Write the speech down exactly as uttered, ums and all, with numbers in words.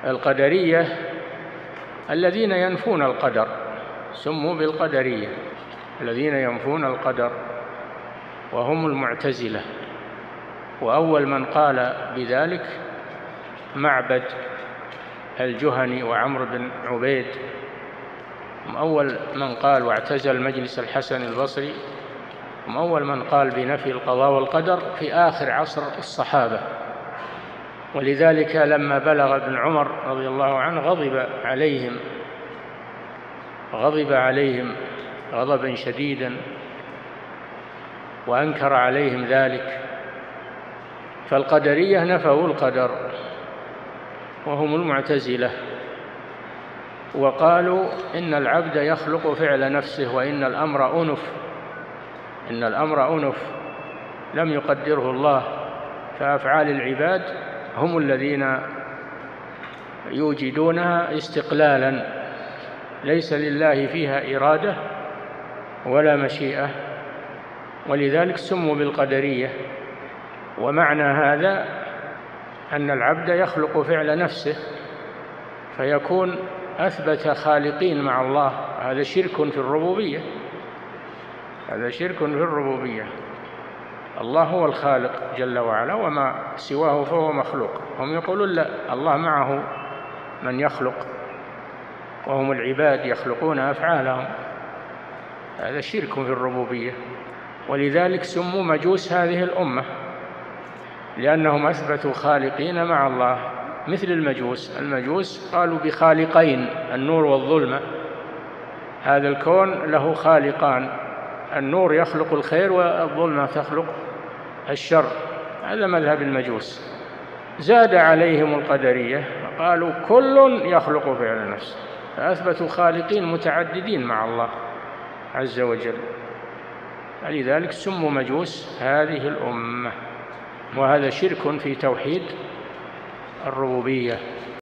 القدرية الذين ينفون القدر، سموا بالقدرية، الذين ينفون القدر، وهم المعتزلة. وأول من قال بذلك معبد الجهني وعمرو بن عبيد، هم أول من قال واعتزل مجلس الحسن البصري، هم أول من قال بنفي القضاء والقدر في آخر عصر الصحابة. ولذلك لما بلغ ابن عمر رضي الله عنه غضب عليهم غضب عليهم غضبا شديدا وأنكر عليهم ذلك. فالقدرية نفوا القدر وهم المعتزلة، وقالوا إن العبد يخلق فعل نفسه وإن الأمر أنف إن الأمر أنف لم يقدره الله، فأفعال العباد هم الذين يوجدونها استقلالا، ليس لله فيها إرادة ولا مشيئة، ولذلك سموا بالقدرية. ومعنى هذا أن العبد يخلق فعل نفسه فيكون أثبت خالقين مع الله، هذا شرك في الربوبية هذا شرك في الربوبية. الله هو الخالق جل وعلا، وما سواه فهو مخلوق. هم يقولون لا، الله معه من يخلق وهم العباد يخلقون أفعالهم، هذا شرك في الربوبية. ولذلك سموا مجوس هذه الأمة، لأنهم أثبتوا خالقين مع الله، مثل المجوس المجوس قالوا بخالقين، النور والظلمة. هذا الكون له خالقان، النور يخلق الخير والظلمة تخلق الشر، هذا مذهب المجوس. زاد عليهم القدرية قالوا كل يخلق فعل نفسه، فأثبتوا خالقين متعددين مع الله عز وجل، لذلك سموا مجوس هذه الأمة. وهذا شرك في توحيد الربوبية.